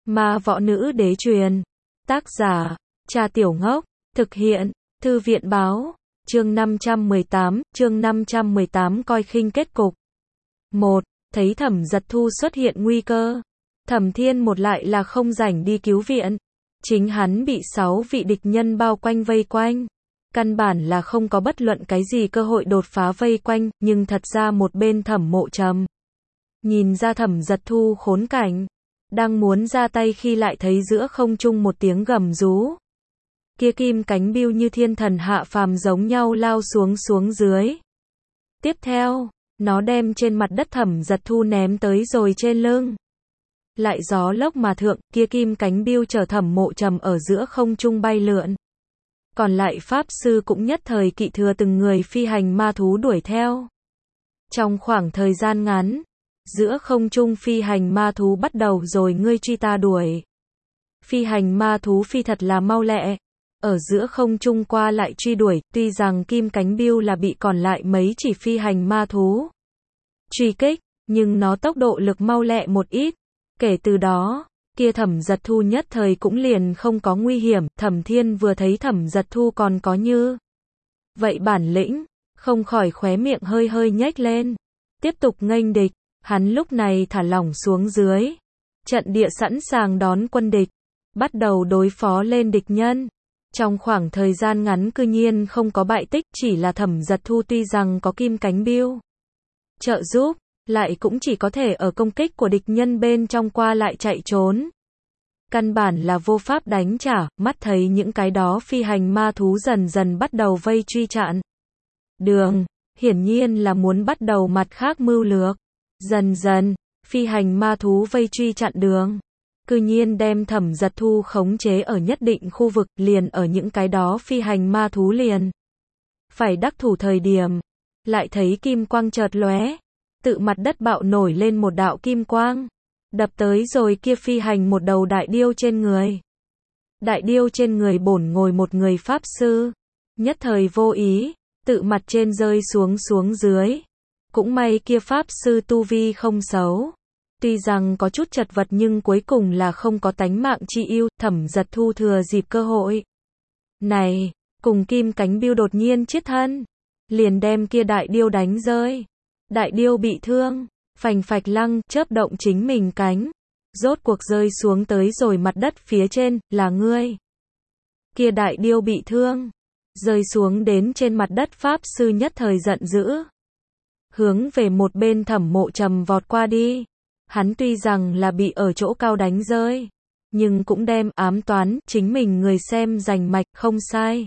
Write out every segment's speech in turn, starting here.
Ma võ nữ đế truyền. Tác giả, Trà Tiểu Ngốc. Thực hiện, Thư viện báo. Chương 518 coi khinh kết cục. 1. Thấy Thẩm Giật Thu xuất hiện nguy cơ. Thẩm Thiên một lại là không rảnh đi cứu viện. Chính hắn bị 6 vị địch nhân bao quanh vây quanh. Căn bản là không có bất luận cái gì cơ hội đột phá vây quanh, nhưng thật ra một bên Thẩm Mộ Trầm. Nhìn ra Thẩm Giật Thu khốn cảnh. Đang muốn ra tay khi lại thấy giữa không trung một tiếng gầm rú. Kia kim cánh bưu như thiên thần hạ phàm giống nhau lao xuống dưới. Tiếp theo, nó đem trên mặt đất Thẩm Giật Thu ném tới rồi trên lưng. Lại gió lốc mà thượng, kia kim cánh bưu chở Thẩm Mộ Trầm ở giữa không trung bay lượn. Còn lại pháp sư cũng nhất thời kỵ thừa từng người phi hành ma thú đuổi theo. Trong khoảng thời gian ngắn, giữa không trung phi hành ma thú bắt đầu rồi ngươi truy ta đuổi. Phi hành ma thú phi thật là mau lẹ, ở giữa không trung qua lại truy đuổi, tuy rằng kim cánh bưu là bị còn lại mấy chỉ phi hành ma thú truy kích, nhưng nó tốc độ lực mau lẹ một ít. Kể từ đó, kia Thẩm Giật Thu nhất thời cũng liền không có nguy hiểm. Thẩm Thiên vừa thấy Thẩm Giật Thu còn có như vậy bản lĩnh, không khỏi khóe miệng hơi hơi nhếch lên. Tiếp tục nghênh địch, hắn lúc này thả lỏng xuống dưới. Trận địa sẵn sàng đón quân địch, bắt đầu đối phó lên địch nhân. Trong khoảng thời gian ngắn cư nhiên không có bại tích, chỉ là Thẩm Giật Thu tuy rằng có kim cánh bưu trợ giúp, lại cũng chỉ có thể ở công kích của địch nhân bên trong qua lại chạy trốn. Căn bản là vô pháp đánh trả, mắt thấy những cái đó phi hành ma thú dần dần bắt đầu vây truy chặn đường, hiển nhiên là muốn bắt đầu mặt khác mưu lược. Dần dần, phi hành ma thú vây truy chặn đường, cư nhiên đem Thẩm Giật Thu khống chế ở nhất định khu vực, liền ở những cái đó phi hành ma thú liền phải đắc thủ thời điểm, lại thấy kim quang chợt lóe, tự mặt đất bạo nổi lên một đạo kim quang, đập tới rồi kia phi hành một đầu đại điêu trên người. Đại điêu trên người bổn ngồi một người pháp sư, nhất thời vô ý, tự mặt trên rơi xuống dưới. Cũng may kia pháp sư tu vi không xấu, tuy rằng có chút chật vật nhưng cuối cùng là không có tánh mạng chi ưu. Thẩm Giật Thu thừa dịp cơ hội này, cùng kim cánh bưu đột nhiên chiết thân, liền đem kia đại điêu đánh rơi. Đại điêu bị thương, phành phạch lăng, chớp động chính mình cánh, rốt cuộc rơi xuống tới rồi mặt đất phía trên. Là ngươi. Kia đại điêu bị thương, rơi xuống đến trên mặt đất, pháp sư nhất thời giận dữ, hướng về một bên Thẩm Mộ Trầm vọt qua đi. Hắn tuy rằng là bị ở chỗ cao đánh rơi, nhưng cũng đem ám toán chính mình người xem rành mạch, không sai.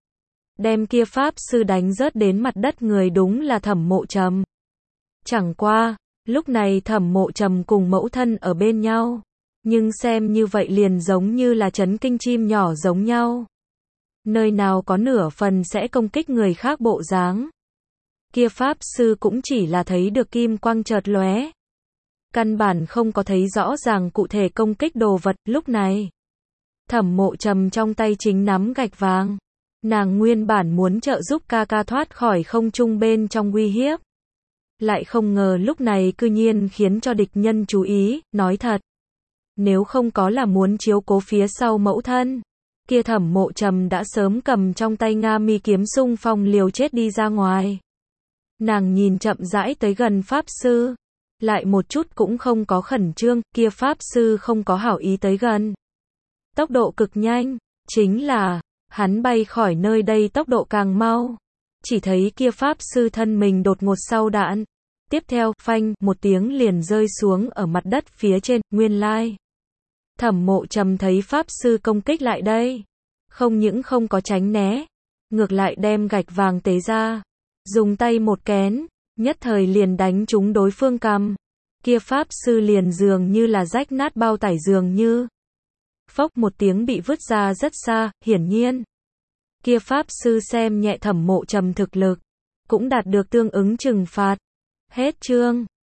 Đem kia pháp sư đánh rớt đến mặt đất người đúng là Thẩm Mộ Trầm. Chẳng qua, lúc này Thẩm Mộ Trầm cùng mẫu thân ở bên nhau, nhưng xem như vậy liền giống như là chấn kinh chim nhỏ giống nhau. Nơi nào có nửa phần sẽ công kích người khác bộ dáng. Kia pháp sư cũng chỉ là thấy được kim quang chợt lóe, căn bản không có thấy rõ ràng cụ thể công kích đồ vật. Lúc này, Thẩm Mộ Trầm trong tay chính nắm gạch vàng. Nàng nguyên bản muốn trợ giúp ca ca thoát khỏi không trung bên trong uy hiếp, lại không ngờ lúc này cư nhiên khiến cho địch nhân chú ý. Nói thật, nếu không có là muốn chiếu cố phía sau mẫu thân, kia Thẩm Mộ Trầm đã sớm cầm trong tay Nga mi kiếm xung phong liều chết đi ra ngoài. Nàng nhìn chậm rãi tới gần pháp sư, lại một chút cũng không có khẩn trương. Kia pháp sư không có hảo ý tới gần, tốc độ cực nhanh, chính là hắn bay khỏi nơi đây tốc độ càng mau. Chỉ thấy kia pháp sư thân mình đột ngột sau đạn, tiếp theo phanh một tiếng liền rơi xuống ở mặt đất phía trên. Nguyên lai, Thẩm Mộ Trầm thấy pháp sư công kích lại đây, không những không có tránh né, ngược lại đem gạch vàng tế ra, dùng tay một kén, nhất thời liền đánh trúng đối phương cằm. Kia pháp sư liền dường như là rách nát bao tải dường như, phốc một tiếng bị vứt ra rất xa. Hiển nhiên, kia pháp sư xem nhẹ Thẩm Mộ Trầm thực lực, cũng đạt được tương ứng trừng phạt. Hết chương.